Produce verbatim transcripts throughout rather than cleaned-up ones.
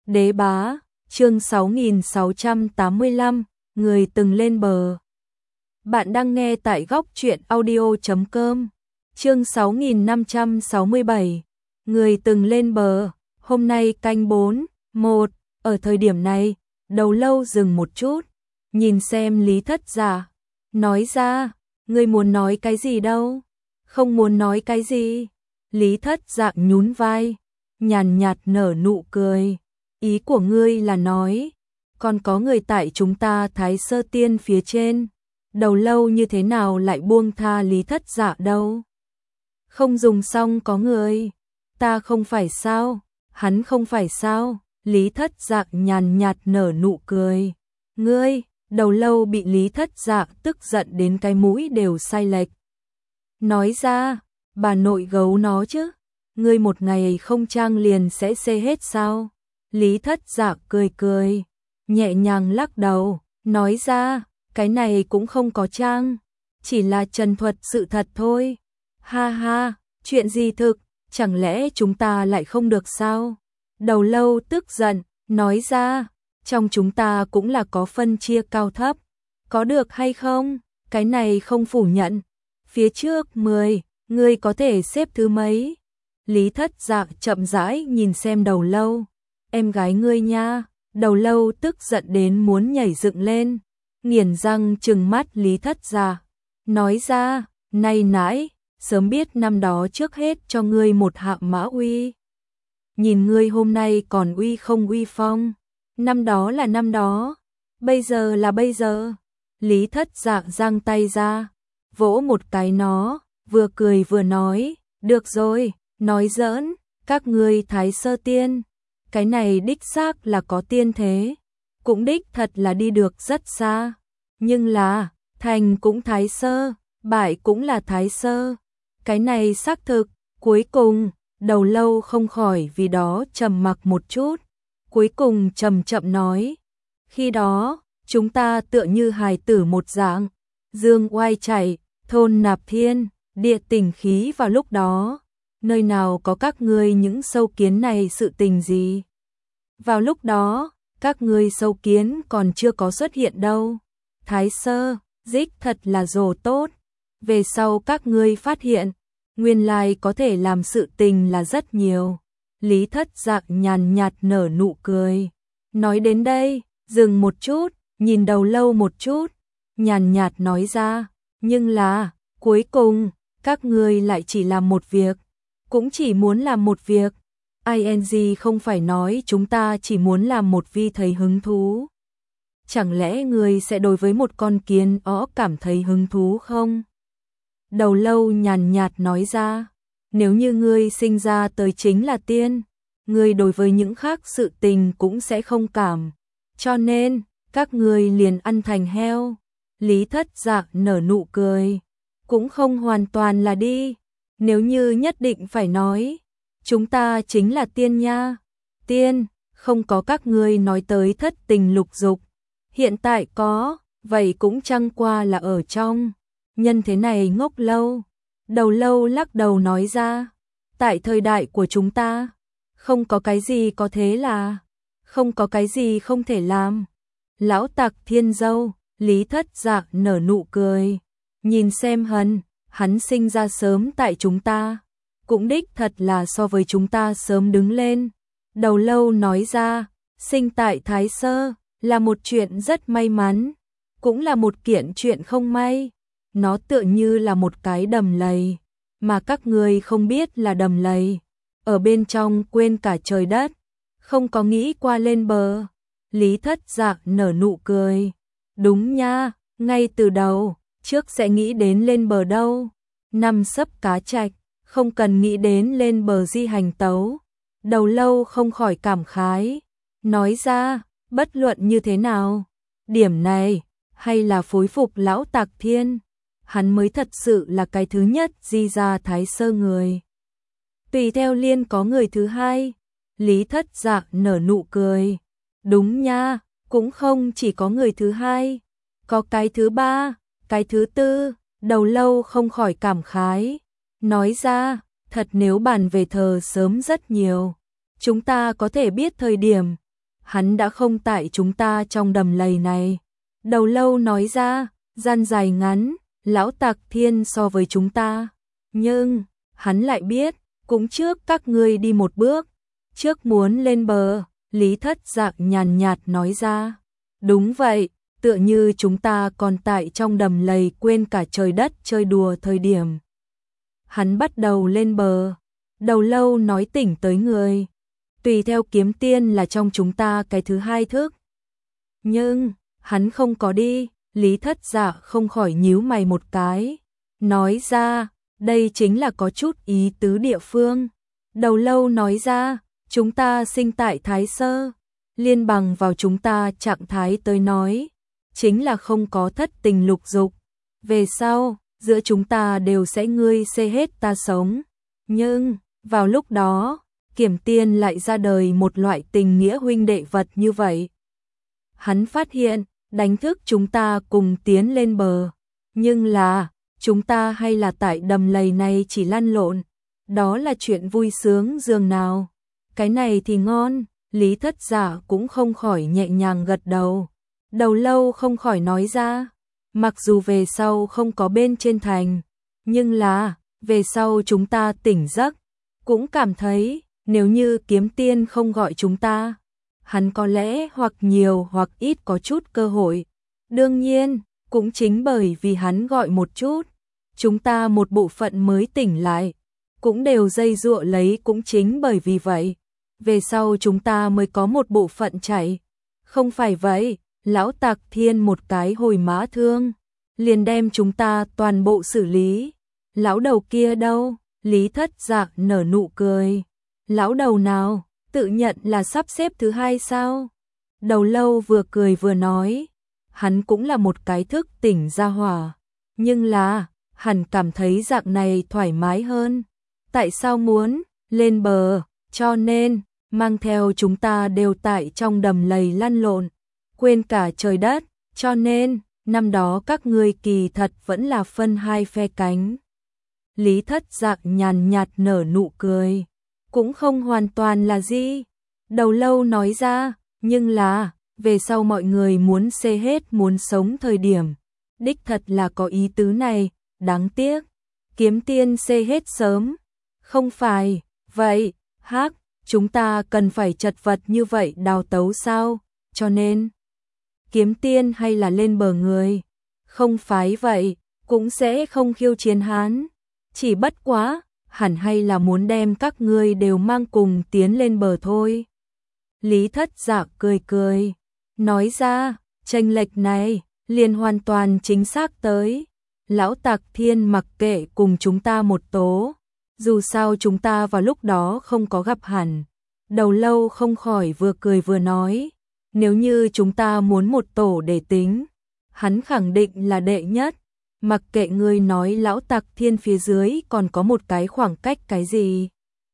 Đế bá, chương sáu nghìn sáu trăm tám mươi lăm, người từng lên bờ. Bạn đang nghe tại góc truyện audio chấm com. Chương sáu nghìn năm trăm sáu mươi bảy, người từng lên bờ. Hôm nay canh bốn, một, ở thời điểm này, Đầu Lâu dừng một chút, nhìn xem Lý Thất Dạ, nói ra, ngươi muốn nói cái gì đâu? Không muốn nói cái gì? Lý Thất Dạ nhún vai, nhàn nhạt nở nụ cười. Ý của ngươi là nói, còn có người tại chúng ta Thái Sơ Tiên phía trên, Đầu Lâu như thế nào lại buông tha Lý Thất Dạ đâu? Không dùng xong có người, ta không phải sao, hắn không phải sao? Lý Thất Dạ nhàn nhạt nở nụ cười. Ngươi, Đầu Lâu bị Lý Thất Dạ tức giận đến cái mũi đều sai lệch. Nói ra, bà nội gấu nó chứ, ngươi một ngày không trang liền sẽ xê hết sao? Lý Thất Dạ cười cười, nhẹ nhàng lắc đầu, nói ra, cái này cũng không có trang, chỉ là trần thuật sự thật thôi. Ha ha, chuyện gì thực, chẳng lẽ chúng ta lại không được sao? Đầu Lâu tức giận, nói ra, trong chúng ta cũng là có phân chia cao thấp, có được hay không? Cái này không phủ nhận. Phía trước mười, ngươi có thể xếp thứ mấy? Lý Thất Dạ chậm rãi nhìn xem Đầu Lâu. Em gái ngươi nha. Đầu Lâu tức giận đến muốn nhảy dựng lên, nghiền răng trừng mắt Lý Thất Dạ, nói ra, nay nãi, sớm biết năm đó trước hết cho ngươi một hạ mã uy. Nhìn ngươi hôm nay còn uy không uy phong, năm đó là năm đó, bây giờ là bây giờ. Lý Thất Dạ giang tay ra, vỗ một cái nó, vừa cười vừa nói, được rồi, nói giỡn, các ngươi Thái Sơ Tiên, cái này đích xác là có tiên thế, cũng đích thật là đi được rất xa, nhưng là, thành cũng Thái Sơ, bại cũng là Thái Sơ, cái này xác thực. Cuối cùng, Đầu Lâu không khỏi vì đó trầm mặc một chút, cuối cùng chậm chậm nói, khi đó, chúng ta tựa như hài tử một dạng, dương oai chảy, thôn nạp thiên, địa tình khí vào lúc đó, nơi nào có các ngươi những sâu kiến này sự tình gì. Vào lúc đó, các ngươi sâu kiến còn chưa có xuất hiện đâu. Thái Sơ, dích thật là rồ tốt. Về sau các ngươi phát hiện, nguyên lai có thể làm sự tình là rất nhiều. Lý Thất Dạ nhàn nhạt nở nụ cười. Nói đến đây, dừng một chút, nhìn Đầu Lâu một chút, nhàn nhạt nói ra, nhưng là, cuối cùng, các ngươi lại chỉ làm một việc, cũng chỉ muốn làm một việc. i en giê không phải nói chúng ta chỉ muốn làm một vi thấy hứng thú. Chẳng lẽ ngươi sẽ đối với một con kiến ó cảm thấy hứng thú không? Đầu Lâu nhàn nhạt nói ra, nếu như ngươi sinh ra tới chính là tiên, ngươi đối với những khác sự tình cũng sẽ không cảm, cho nên, các ngươi liền ăn thành heo. Lý Thất Dạ nở nụ cười, cũng không hoàn toàn là đi, nếu như nhất định phải nói, chúng ta chính là tiên nha. Tiên, không có các ngươi nói tới thất tình lục dục, hiện tại có, vậy cũng chẳng qua là ở trong nhân thế này ngốc lâu. Đầu Lâu lắc đầu nói ra, tại thời đại của chúng ta, không có cái gì có thế là, không có cái gì không thể làm. Lão tặc thiên dâu, Lý Thất Dạ nở nụ cười, nhìn xem hân, hắn sinh ra sớm tại chúng ta, cũng đích thật là so với chúng ta sớm đứng lên. Đầu Lâu nói ra, sinh tại Thái Sơ, là một chuyện rất may mắn, cũng là một kiện chuyện không may. Nó tựa như là một cái đầm lầy, mà các ngươi không biết là đầm lầy, ở bên trong quên cả trời đất, không có nghĩ qua lên bờ. Lý Thất Dạ nở nụ cười, đúng nha, ngay từ đầu, trước sẽ nghĩ đến lên bờ đâu, năm sấp cá trạch, không cần nghĩ đến lên bờ di hành tấu. Đầu Lâu không khỏi cảm khái, nói ra, bất luận như thế nào, điểm này, hay là phối phục lão tặc thiên, hắn mới thật sự là cái thứ nhất di ra Thái Sơ người. Tùy theo liên có người thứ hai. Lý Thất Dạ nở nụ cười, đúng nha, cũng không chỉ có người thứ hai, có cái thứ ba, cái thứ tư. Đầu Lâu không khỏi cảm khái, nói ra, thật nếu bàn về thờ sớm rất nhiều, chúng ta có thể biết thời điểm, hắn đã không tại chúng ta trong đầm lầy này. Đầu lâu nói ra, gian dài ngắn, lão Tạc Thiên so với chúng ta. Nhưng, hắn lại biết, cũng trước các ngươi đi một bước, trước muốn lên bờ, Lý Thất Dạ nhàn nhạt nói ra. Đúng vậy, tựa như chúng ta còn tại trong đầm lầy quên cả trời đất chơi đùa thời điểm. Hắn bắt đầu lên bờ, đầu lâu nói tỉnh tới người. Tùy theo kiếm tiên là trong chúng ta cái thứ hai thức. Nhưng, hắn không có đi, Lý Thất Dạ không khỏi nhíu mày một cái. Nói ra, đây chính là có chút ý tứ địa phương. Đầu lâu nói ra, chúng ta sinh tại Thái Sơ, liên bằng vào chúng ta trạng thái tới nói, chính là không có thất tình lục dục. Về sau, giữa chúng ta đều sẽ ngươi xê hết ta sống. Nhưng, vào lúc đó, Kiểm Tiên lại ra đời một loại tình nghĩa huynh đệ vật như vậy. Hắn phát hiện, đánh thức chúng ta cùng tiến lên bờ. Nhưng là, chúng ta hay là tại đầm lầy này chỉ lăn lộn. Đó là chuyện vui sướng dường nào. Cái này thì ngon, Lý Thất Dạ cũng không khỏi nhẹ nhàng gật đầu. Đầu lâu không khỏi nói ra, mặc dù về sau không có bên trên thành, nhưng là, về sau chúng ta tỉnh giấc, cũng cảm thấy, nếu như Kiếm Tiên không gọi chúng ta, hắn có lẽ hoặc nhiều hoặc ít có chút cơ hội. Đương nhiên, cũng chính bởi vì hắn gọi một chút, chúng ta một bộ phận mới tỉnh lại, cũng đều dây dụa lấy cũng chính bởi vì vậy. Về sau chúng ta mới có một bộ phận chạy. Không phải vậy, lão Tạc Thiên một cái hồi mã thương, liền đem chúng ta toàn bộ xử lý. Lão đầu kia đâu? Lý Thất Dạ nở nụ cười. Lão đầu nào? Tự nhận là sắp xếp thứ hai sao? Đầu lâu vừa cười vừa nói. Hắn cũng là một cái thức tỉnh ra hỏa. Nhưng là, hẳn cảm thấy dạng này thoải mái hơn. Tại sao muốn lên bờ? Cho nên, mang theo chúng ta đều tại trong đầm lầy lăn lộn, quên cả trời đất, cho nên, năm đó các ngươi kỳ thật vẫn là phân hai phe cánh. Lý Thất Dạ nhàn nhạt nở nụ cười, cũng không hoàn toàn là gì. Đầu lâu nói ra, nhưng là, về sau mọi người muốn xê hết muốn sống thời điểm. Đích thật là có ý tứ này, đáng tiếc. Kiếm Tiên xê hết sớm. Không phải, vậy, hắc, chúng ta cần phải chật vật như vậy đào tấu sao, cho nên, Kiếm Tiên hay là lên bờ người, không phái vậy, cũng sẽ không khiêu chiến hắn, chỉ bất quá, hẳn hay là muốn đem các ngươi đều mang cùng tiến lên bờ thôi. Lý Thất Dạ cười cười, nói ra, chênh lệch này, liền hoàn toàn chính xác tới, lão Tạc Thiên mặc kệ cùng chúng ta một tố. Dù sao chúng ta vào lúc đó không có gặp hẳn. Đầu lâu không khỏi vừa cười vừa nói. Nếu như chúng ta muốn một tổ để tính, hắn khẳng định là đệ nhất. Mặc kệ ngươi nói lão Tạc Thiên phía dưới còn có một cái khoảng cách cái gì.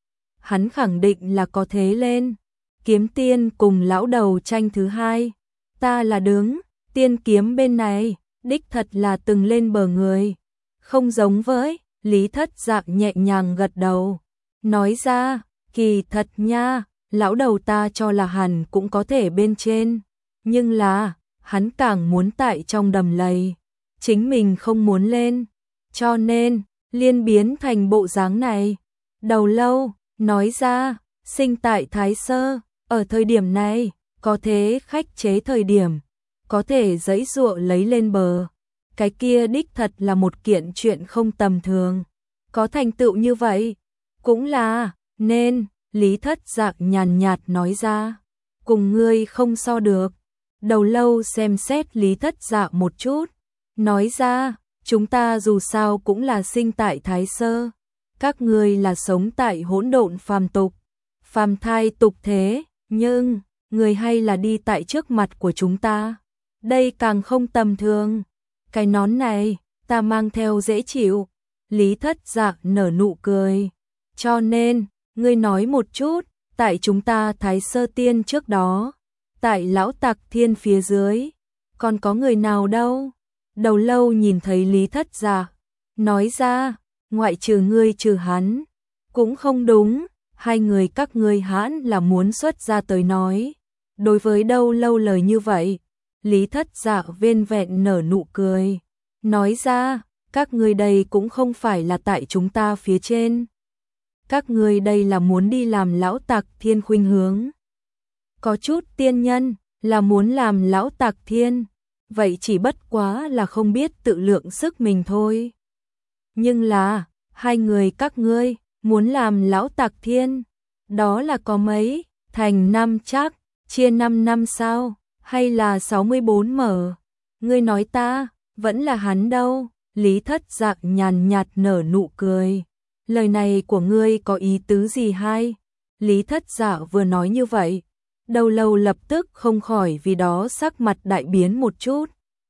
Hắn khẳng định là có thế lên. Kiếm Tiên cùng lão đầu tranh thứ hai. Ta là đứng, tiên kiếm bên này, đích thật là từng lên bờ người. Không giống với Lý Thất Dạ nhẹ nhàng gật đầu, nói ra, kỳ thật nha, lão đầu ta cho là hẳn cũng có thể bên trên, nhưng là, hắn càng muốn tại trong đầm lầy, chính mình không muốn lên, cho nên, liên biến thành bộ dáng này. Đầu lâu, nói ra, sinh tại Thái Sơ, ở thời điểm này, có thế khách chế thời điểm, có thể giãy giụa lấy lên bờ. Cái kia đích thật là một kiện chuyện không tầm thường. Có thành tựu như vậy, cũng là, nên, Lý Thất Dạ nhàn nhạt nói ra. Cùng ngươi không so được. Đầu lâu xem xét Lý Thất Dạ một chút. Nói ra, chúng ta dù sao cũng là sinh tại Thái Sơ. Các ngươi là sống tại hỗn độn phàm tục. Phàm thai tục thế, nhưng, người hay là đi tại trước mặt của chúng ta. Đây càng không tầm thường. Cái nón này, ta mang theo dễ chịu. Lý Thất Dạ nở nụ cười. Cho nên, ngươi nói một chút, tại chúng ta Thái Sơ Tiên trước đó, tại lão Tạc Thiên phía dưới, còn có người nào đâu? Đầu lâu nhìn thấy Lý Thất Dạ, nói ra, ngoại trừ ngươi trừ hắn, cũng không đúng, hai người các ngươi hãn là muốn xuất ra tới nói. Đối với Đầu Lâu lời như vậy, Lý Thất Dạ vên vẹn nở nụ cười, nói ra, các ngươi đây cũng không phải là tại chúng ta phía trên. Các ngươi đây là muốn đi làm lão tặc thiên khuynh hướng. Có chút tiên nhân là muốn làm lão tặc thiên, vậy chỉ bất quá là không biết tự lượng sức mình thôi. Nhưng là, hai người các ngươi muốn làm lão tặc thiên, đó là có mấy, thành năm chắc, chia năm năm sao, hay là sáu mươi bốn mở? Ngươi nói ta, vẫn là hắn đâu? Lý Thất Dạ nhàn nhạt nở nụ cười. Lời này của ngươi có ý tứ gì hay? Lý Thất Dạ vừa nói như vậy, Đầu Lâu lập tức không khỏi vì đó sắc mặt đại biến một chút.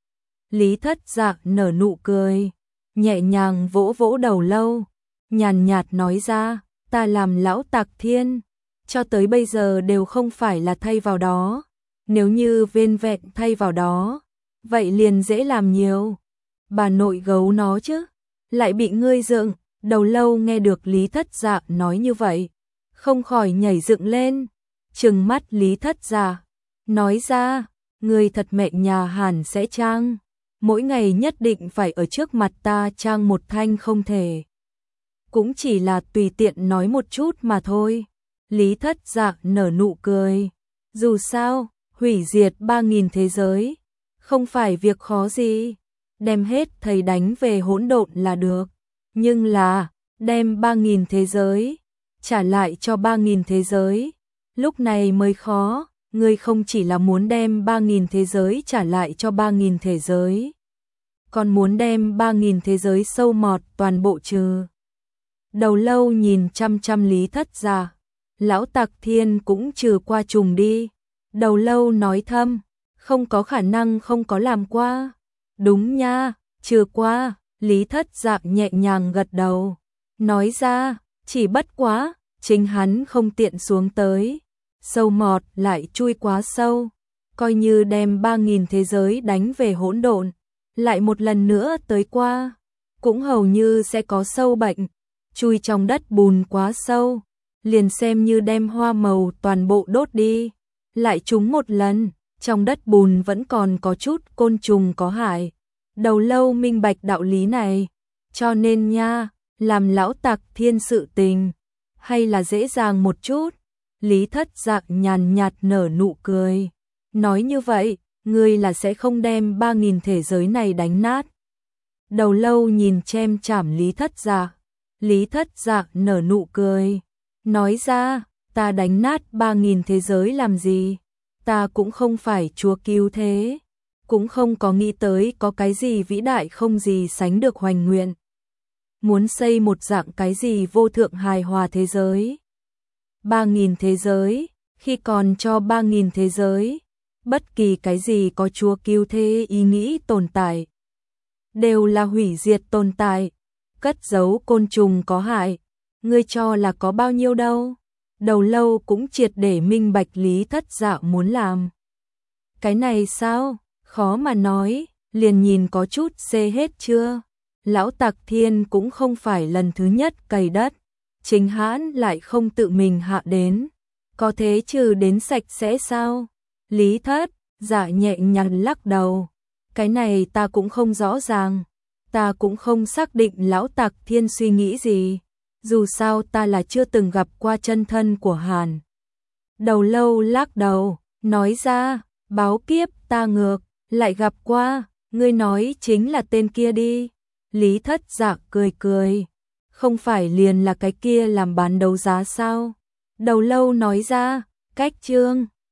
Lý Thất Dạ nở nụ cười, nhẹ nhàng vỗ vỗ Đầu Lâu, nhàn nhạt nói ra, ta làm lão tặc thiên, cho tới bây giờ đều không phải là thay vào đó. Nếu như vên vẹn thay vào đó, vậy liền dễ làm nhiều. Bà nội gấu nó chứ, lại bị ngươi dựng. Đầu Lâu nghe được Lý Thất Dạ nói như vậy, không khỏi nhảy dựng lên, trừng mắt Lý Thất Dạ, nói ra, ngươi thật mẹ nhà hẳn sẽ trang, mỗi ngày nhất định phải ở trước mặt ta trang một thanh không thể. Cũng chỉ là tùy tiện nói một chút mà thôi. Lý Thất Dạ nở nụ cười, dù sao, hủy diệt ba nghìn thế giới, không phải việc khó gì, đem hết thầy đánh về hỗn độn là được. Nhưng là, đem ba nghìn thế giới, trả lại cho ba nghìn thế giới, lúc này mới khó, ngươi không chỉ là muốn đem ba nghìn thế giới trả lại cho ba nghìn thế giới, còn muốn đem ba nghìn thế giới sâu mọt toàn bộ trừ. Đầu Lâu nhìn chăm chăm Lý Thất Dạ, lão tặc thiên cũng trừ qua trùng đi. Đầu Lâu nói thầm, không có khả năng không có làm qua. Đúng nha, trừ qua. Lý Thất Dạ nhẹ nhàng gật đầu, nói ra, chỉ bất quá, chính hắn không tiện xuống tới, sâu mọt lại chui quá sâu, coi như đem ba nghìn thế giới đánh về hỗn độn, lại một lần nữa tới qua, cũng hầu như sẽ có sâu bệnh, chui trong đất bùn quá sâu, liền xem như đem hoa màu toàn bộ đốt đi, lại trúng một lần, trong đất bùn vẫn còn có chút côn trùng có hại. Đầu Lâu minh bạch đạo lý này, cho nên nha, làm lão tặc thiên sự tình, hay là dễ dàng một chút. Lý Thất Dạ nhàn nhạt nở nụ cười, nói như vậy, ngươi là sẽ không đem ba nghìn thế giới này đánh nát. Đầu Lâu nhìn chem chảm Lý Thất Dạ, Lý Thất Dạ nở nụ cười, nói ra, ta đánh nát ba nghìn thế giới làm gì, ta cũng không phải chúa cứu thế. Cũng không có nghĩ tới có cái gì vĩ đại không gì sánh được hoành nguyện. Muốn xây một dạng cái gì vô thượng hài hòa thế giới. Ba nghìn thế giới, khi còn cho ba nghìn thế giới, bất kỳ cái gì có chúa cứu thế ý nghĩ tồn tại, đều là hủy diệt tồn tại, cất giấu côn trùng có hại, ngươi cho là có bao nhiêu đâu. Đầu Lâu cũng triệt để minh bạch Lý Thất Dạ muốn làm. Cái này sao? Khó mà nói, liền nhìn có chút xê hết chưa. Lão tặc thiên cũng không phải lần thứ nhất cày đất, chính hãn lại không tự mình hạ đến, có thế trừ đến sạch sẽ sao? Lý Thất Dạ nhẹ nhàng lắc đầu, cái này ta cũng không rõ ràng, ta cũng không xác định lão tặc thiên suy nghĩ gì, dù sao ta là chưa từng gặp qua chân thân của Hàn. Đầu Lâu lắc đầu, nói ra, báo kiếp ta ngược lại gặp qua, ngươi nói chính là tên kia đi. Lý Thất Dạ cười cười, không phải liền là cái kia làm bán đấu giá sao? Đầu Lâu nói ra, cách chương